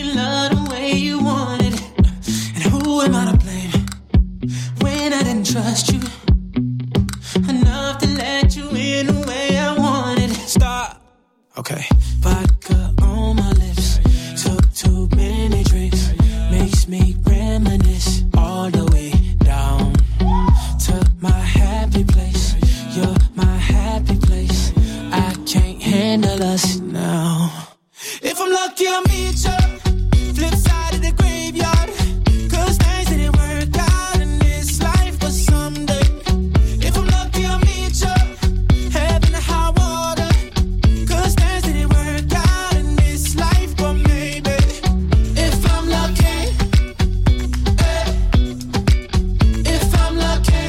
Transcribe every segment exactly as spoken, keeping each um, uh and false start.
didn't love the way you wanted it. And who am I to blame when I didn't trust you enough to let you in the way I wanted it? Stop. Okay. Vodka on my lips, took too many drinks, makes me reminisce all the way down to my happy place. You're my happy place. I can't handle us now. If I'm lucky, I'll meet you flip side of the graveyard, 'cause things didn't work out in this life, but someday. If I'm lucky, I'll meet you heaven or high water, 'cause things didn't work out in this life, but maybe. If I'm lucky, eh, if I'm lucky,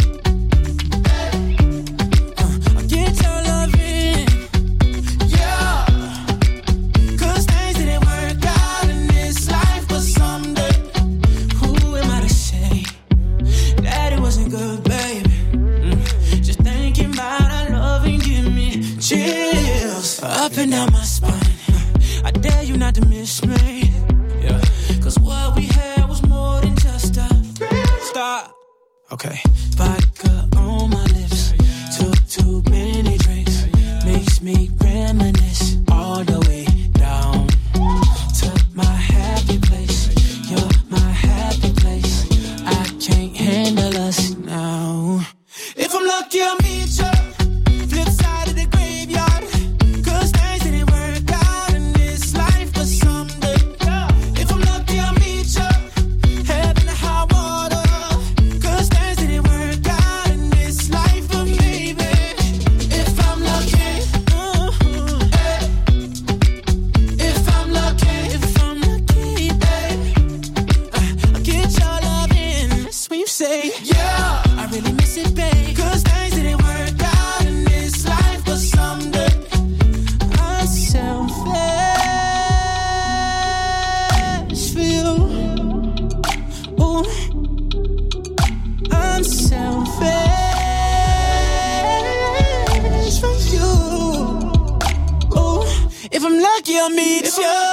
eh, uh, I'll get your love in, yeah. 'Cause things didn't work out in this life, but someday. Who am I to say that it wasn't good, baby? Mm. Just thinking about our love and give me chills up and down my spine. I dare you not to miss me, yeah. 'Cause what we had was more than just a stop. Okay. Vodka on my lips, took too many drinks, makes me reminisce all the way down to my happy place. You're my happy place. I can't handle us now. If I'm lucky, I'll meet you flip side of the graveyard, 'cause things didn't work out in this life, but someday. If I'm lucky, I'll meet you heaven or high water, 'cause things didn't work out in this life, but maybe. If I'm lucky, uh-huh, eh. If I'm lucky, if I'm lucky, eh, uh, I'll get your love in. That's what you say. Yeah, I really miss it, babe, 'cause things didn't work out in this life, but someday. I'm selfish for you. Ooh, I'm selfish for you. Ooh, if I'm lucky, I'll meet you.